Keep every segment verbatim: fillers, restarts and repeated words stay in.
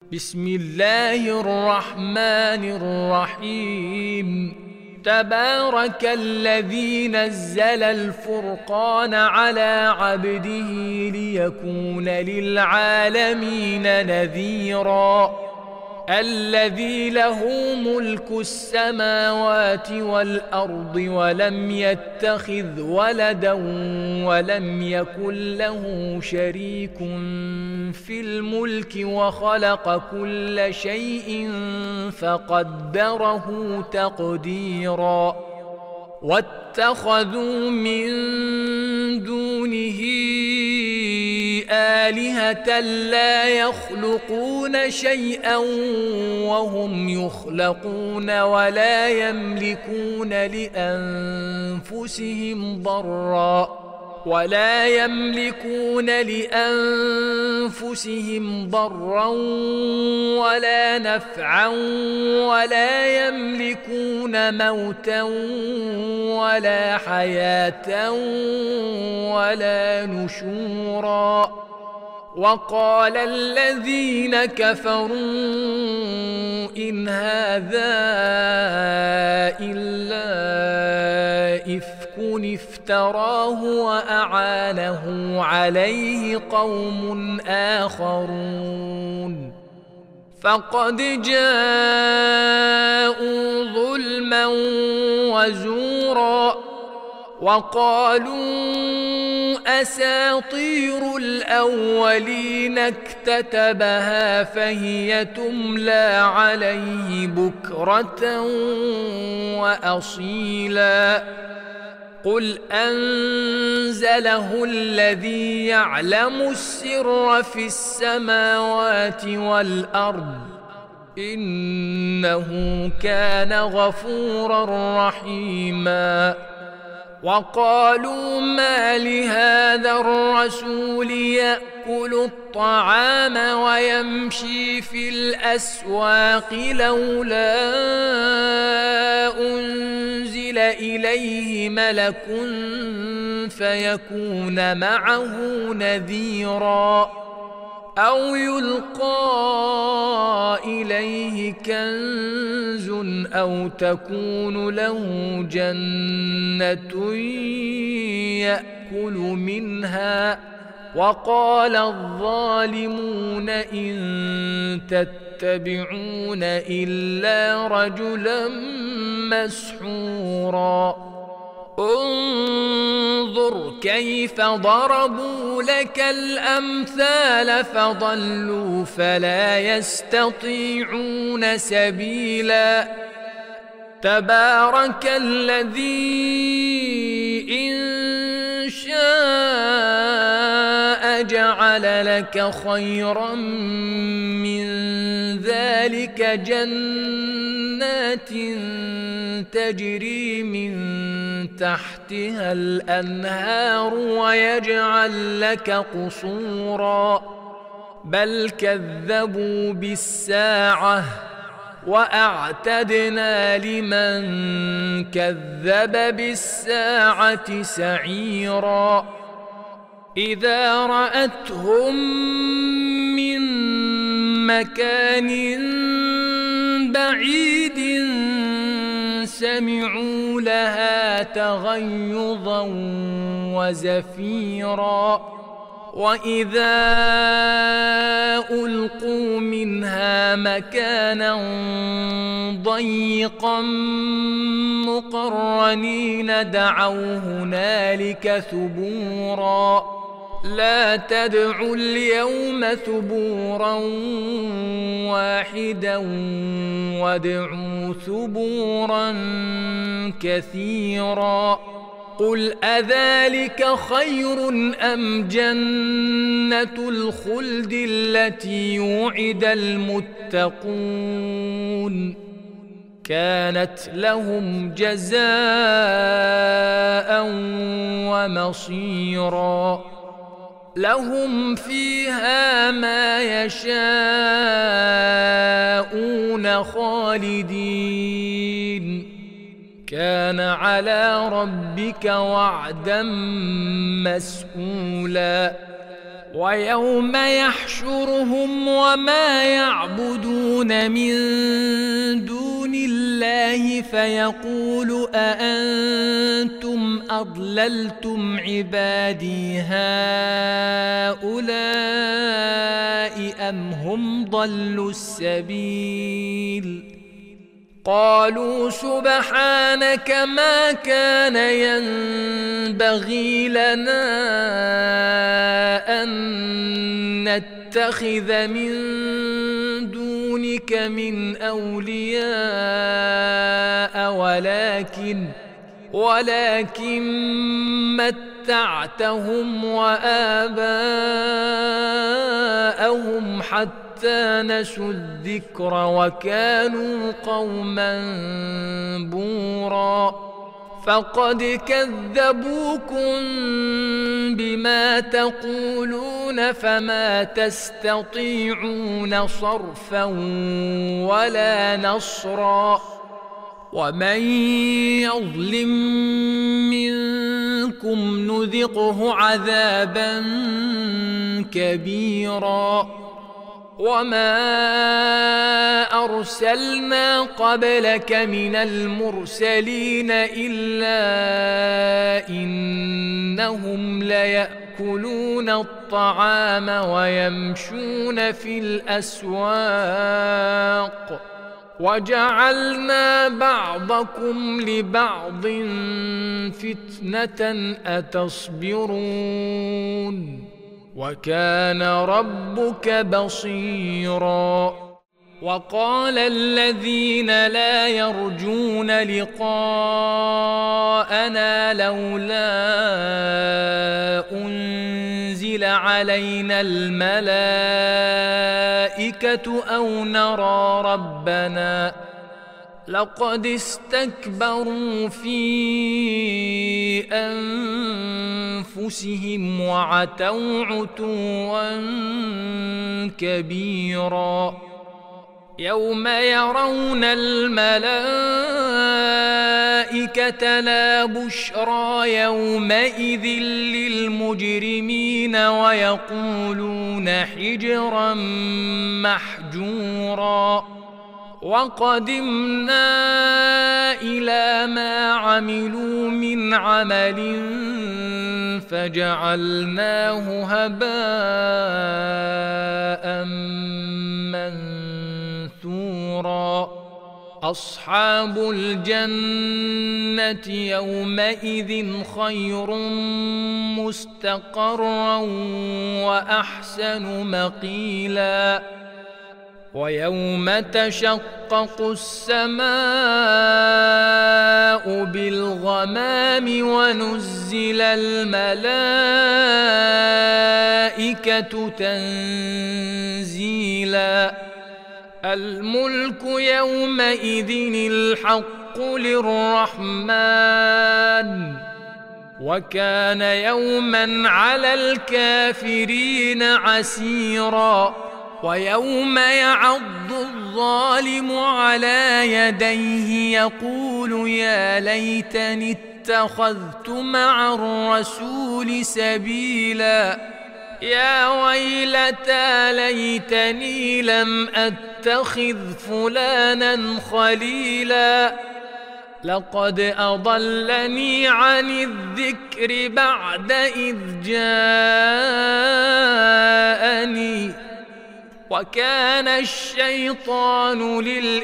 بسم الله الرحمن الرحيم. تبارك الذي نزل الفرقان على عبده ليكون للعالمين نذيرا. الذي له ملك السماوات والأرض ولم يتخذ ولدا ولم يكن له شريك في الملك وخلق كل شيء فقدره تقديرا. واتخذوا من دونه آلهة لا يخلقون شيئا وهم يخلقون ولا يملكون لأنفسهم ضرا ولا يملكون لأنفسهم ضرا ولا نفعا ولا يملكون موتا ولا حياة ولا نشورا. وقال الذين كفروا إن هذا إلا إفك افتراه وأعانه عليه قوم آخرون فقد جاءوا ظلما وزورا. وقالوا أساطير الأولين اكتتبها فهي تملى عليه بكرة وأصيلا. قل أنزله الذي يعلم السر في السماوات والأرض إنه كان غفورا رحيما. وقالوا ما لهذا الرسول يأكل الطعام ويمشي في الأسواق لولا أنزل إليه ملك فيكون معه نذيرا أو يلقى إليه كنز أو تكون له جنة يأكل منها. وقال الظالمون إن تتبعون إلا رجلا مسحورا. انظر كيف ضربوا لك الأمثال فضلوا فلا يستطيعون سبيلا. تبارك الذي إن شاء جعل لك خيرا من ذلك جنات تجري من تحتها الأنهار ويجعل لك قصورا. بل كذبوا بالساعة وأعتدنا لمن كذب بالساعة سعيرا. إذا رأتهم من مكان بعيد سمعوا لها تغيظا وزفيرا. وإذا ألقوا منها مكانا ضيقا مقرنين دعوا هنالك ثبورا. لا تدعوا اليوم ثبورا واحدا وادعوا ثبورا كثيرا. قل أذلك خير أم جنة الخلد التي وعد المتقون كانت لهم جزاء ومصيرا. لهم فيها ما يشاءون خالدين كان على ربك وعدا مسئولا. ويوم يحشرهم وما يعبدون من دون الله فيقول أأنتم أضللتم عبادي هؤلاء أم هم ضلوا السبيل قالوا سبحانك ما كان ينبغي لنا أن نتخذ من دونك من أولياء ولكن ولكن متعتهم وآباءهم حتى نسوا الذكر وكانوا قوما بورا فقد كذبوكم بما تقولون فما تستطيعون صرفا ولا نصرا ومن يظلم منكم نذقه عذابا كبيرا وما أرسلنا قبلك من المرسلين إلا إنهم ليأكلون الطعام ويمشون في الأسواق وجعلنا بعضكم لبعض فتنة أتصبرون وكان ربك بصيرا وقال الذين لا يرجون لقاءنا لولا أنزل علينا الملائكة أو نرى ربنا لقد استكبروا في أنفسهم وعتوا عتوا كبيرا يوم يرون الملائكة لا بشرى يومئذ للمجرمين ويقولون حجرا محجورا وقدمنا إلى ما عملوا من عمل فجعلناه هباء منثورا أصحاب الجنة يومئذ خير مستقرا وأحسن مقيلا ويوم تشقق السماء بالغمام ونزل الملائكة تنزيلا الملك يومئذ الحق للرحمن وكان يوما على الكافرين عسيرا ويوم يعض الظالم على يديه يقول يا ليتني اتخذت مع الرسول سبيلا يا ويلتى ليتني لم أتخذ فلانا خليلا لقد أضلني عن الذكر بعد إذ جاءني وكان الشيطان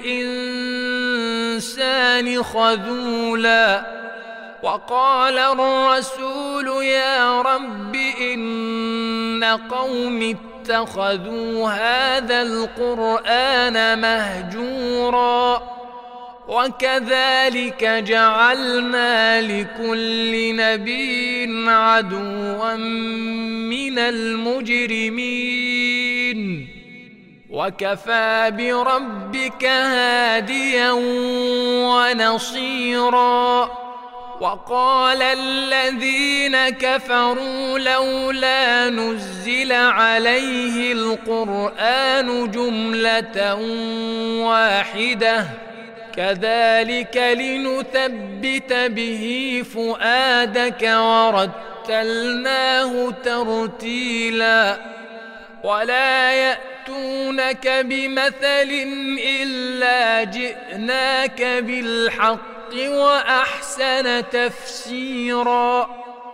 للإنسان خذولا وقال الرسول يا رب إن قوم اتخذوا هذا القرآن مهجورا وكذلك جعلنا لكل نبي عدوا من المجرمين وكفى بربك هاديا ونصيرا وقال الذين كفروا لولا نزل عليه القرآن جملة واحدة كذلك لنثبت به فؤادك ورتلناه ورتلناه ترتيلا ولا يأتونك بمثل إلا جئناك بالحق وأحسن تفسيرا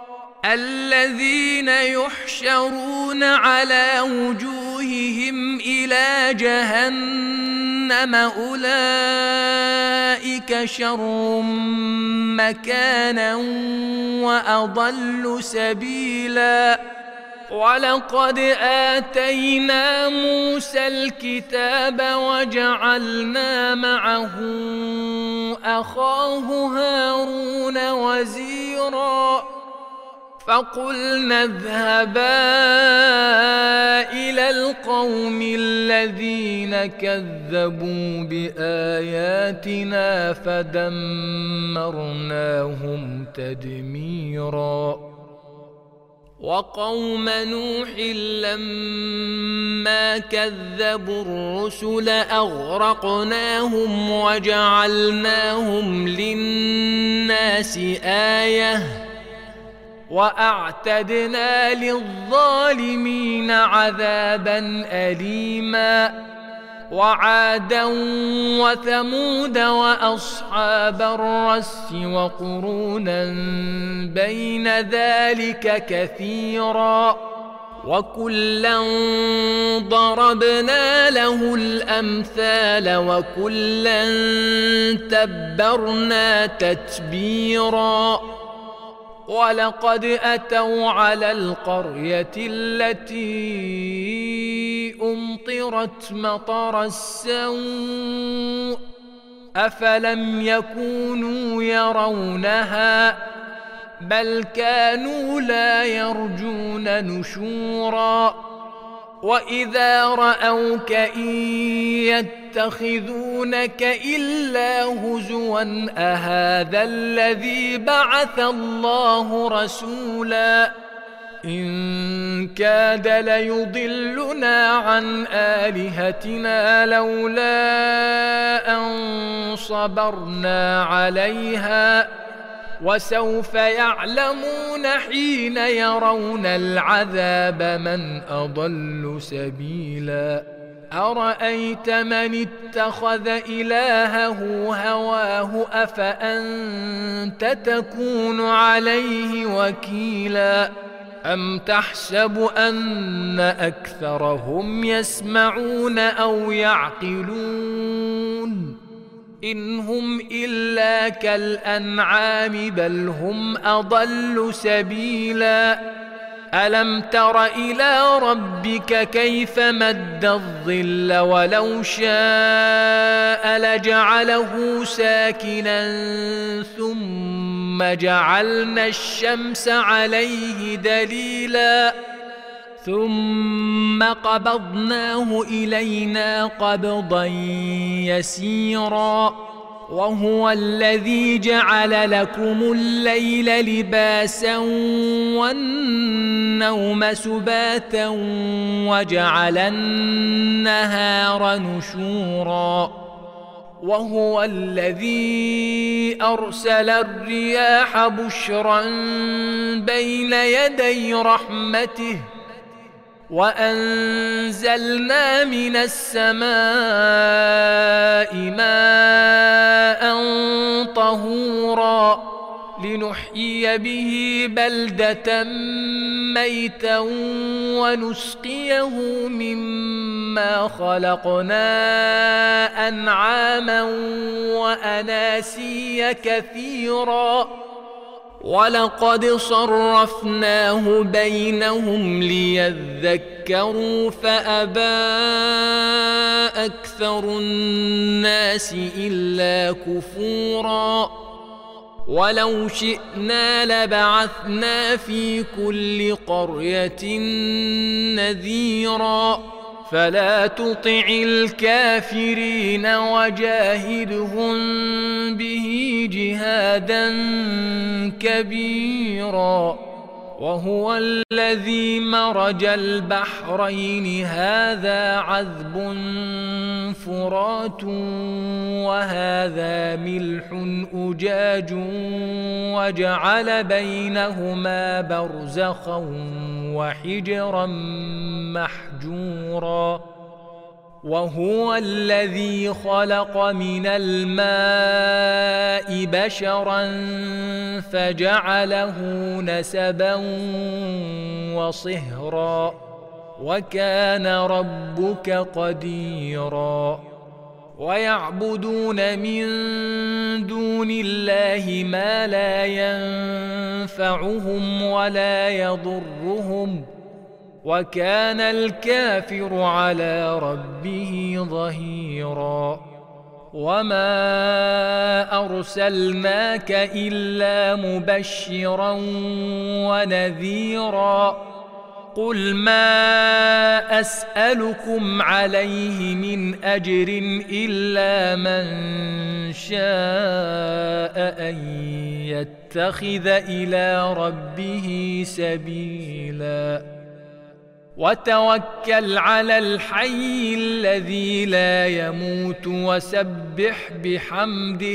الذين يحشرون على وجوههم إلى جهنم أولئك شر مكانا وأضل سبيلا ولقد آتينا موسى الكتاب وجعلنا معه أخاه هارون وزيرا فقلنا اذهبا إلى القوم الذين كذبوا بآياتنا فدمرناهم تدميرا وقوم نوح لما كذبوا الرسل أغرقناهم وجعلناهم للناس آية وأعتدنا للظالمين عذابا أليما وعادا وثمود وأصحاب الرس وقرونا بين ذلك كثيرا وكلا ضربنا له الأمثال وكلا تبرنا تتبيرا ولقد أتوا على القرية التي أمطرت مطر السوء أفلم يكونوا يرونها بل كانوا لا يرجون نشورا وإذا رأوك إن يتخذونك إلا هزوا أهذا الذي بعث الله رسولا إن كاد ليضلنا عن آلهتنا لولا أن صبرنا عليها وسوف يعلمون حين يرون العذاب من أضل سبيلا أرأيت من اتخذ إلهه هواه أفأنت تكون عليه وكيلا أم تحسب أن أكثرهم يسمعون أو يعقلون إن هم إلا كالأنعام بل هم أضل سبيلا ألم تر إلى ربك كيف مد الظل ولو شاء لجعله ساكنا ثم جعلنا الشمس عليه دليلا ثم قبضناه إلينا قبضا يسيرا وهو الذي جعل لكم الليل لباسا والنوم سباتا وجعل النهار نشورا وهو الذي أرسل الرياح بشرا بين يدي رحمته وأنزلنا من السماء ماء طهورا لنحيي به بلدة ميتا ونسقيه مما خلقنا أنعاما وأناسيا كثيرا ولقد صرفناه بينهم ليذكروا فأبى أكثر الناس إلا كفورا ولو شئنا لبعثنا في كل قرية نذيرا فلا تطع الكافرين وجاهدهم به جهادا كبيرا وهو الذي مرج البحرين هذا عذب فرات وهذا ملح أجاج وجعل بينهما برزخا وحجرا محجورا وهو الذي خلق من الماء بشرا فجعله نسبا وصهرا وكان ربك قديرا ويعبدون من دون الله ما لا ينفعهم ولا يضرهم وكان الكافر على ربه ظهيرا وما أرسلناك إلا مبشرا ونذيرا قل ما أسألكم عليه من أجر إلا من شاء أن يتخذ إلى ربه سبيلا وتوكل على الحي الذي لا يموت وسبح بحمده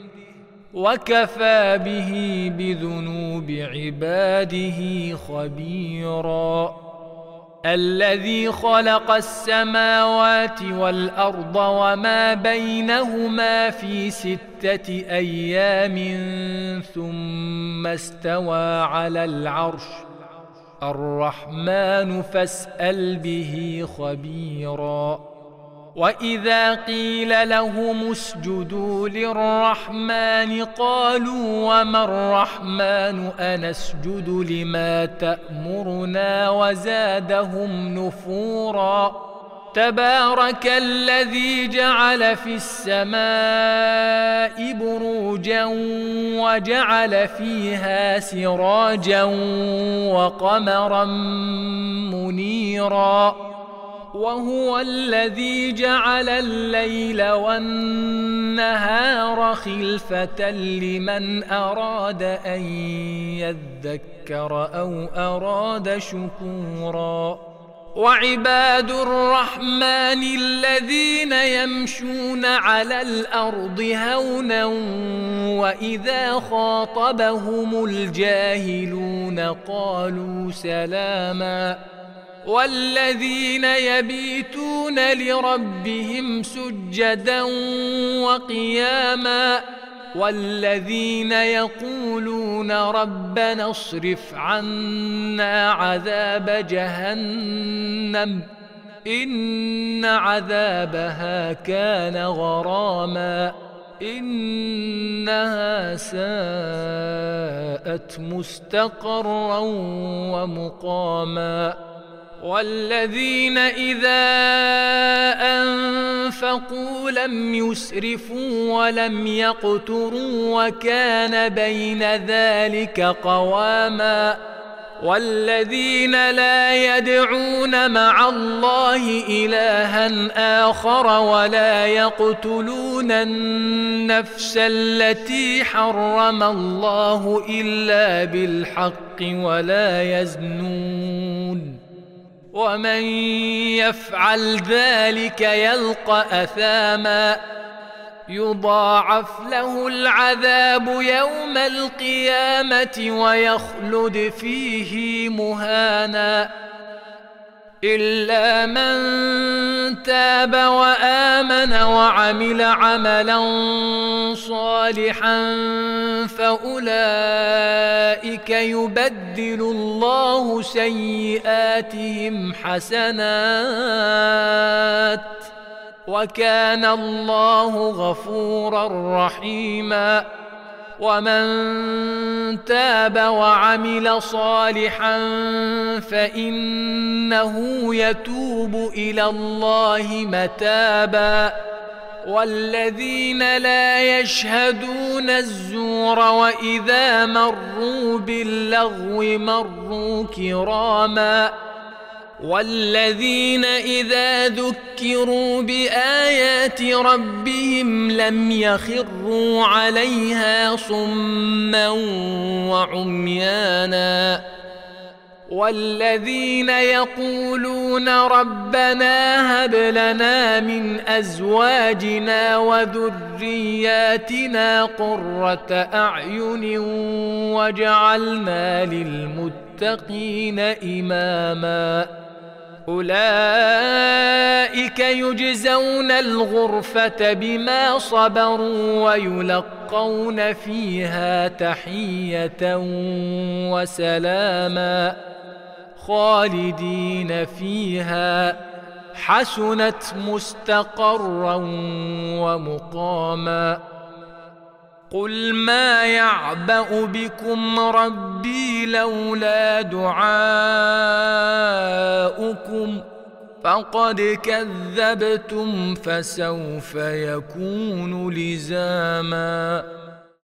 وكفى به بذنوب عباده خبيرا الذي خلق السماوات والأرض وما بينهما في ستة أيام ثم استوى على العرش الرحمن فاسأل به خبيرا وإذا قيل لهم اسجدوا للرحمن قالوا وما الرحمن أنسجد لما تأمرنا وزادهم نفورا تبارك الذي جعل في السماء بروجا وجعل فيها سراجا وقمرا منيرا وهو الذي جعل الليل والنهار خلفة لمن أراد أن يذكر أو أراد شكورا وعباد الرحمن الذين يمشون على الأرض هونا وإذا خاطبهم الجاهلون قالوا سلاما والذين يبيتون لربهم سجدا وقياما والذين يقولون ربنا اصرف عنا عذاب جهنم إن عذابها كان غراما إنها ساءت مستقرا ومقاما والذين إذا أنفقوا لم يسرفوا ولم يقتروا وكان بين ذلك قواما والذين لا يدعون مع الله إلها آخر ولا يقتلون النفس التي حرم الله إلا بالحق ولا يزنون ومن يفعل ذلك يلقى أثاما يضاعف له العذاب يوم القيامة ويخلد فيه مهانا إلا من تاب وآمن وعمل عملا صالحا فأولئك يبدل الله سيئاتهم حسنات وكان الله غفورا رحيما ومن تاب وعمل صالحا فإنه يتوب إلى الله متابا والذين لا يشهدون الزور وإذا مروا باللغو مروا كراما والذين إذا ذكروا بآيات ربهم لم يخروا عليها صما وعميانا والذين يقولون ربنا هب لنا من أزواجنا وذرياتنا قرة أعين واجعلنا للمتقين إماما أولئك يجزون الغرفة بما صبروا ويلقون فيها تحية وسلاما خالدين فيها حسنت مستقرا ومقاما قل ما يعبأ بكم ربي لولا دعاؤكم فقد كذبتم فسوف يكون لزاما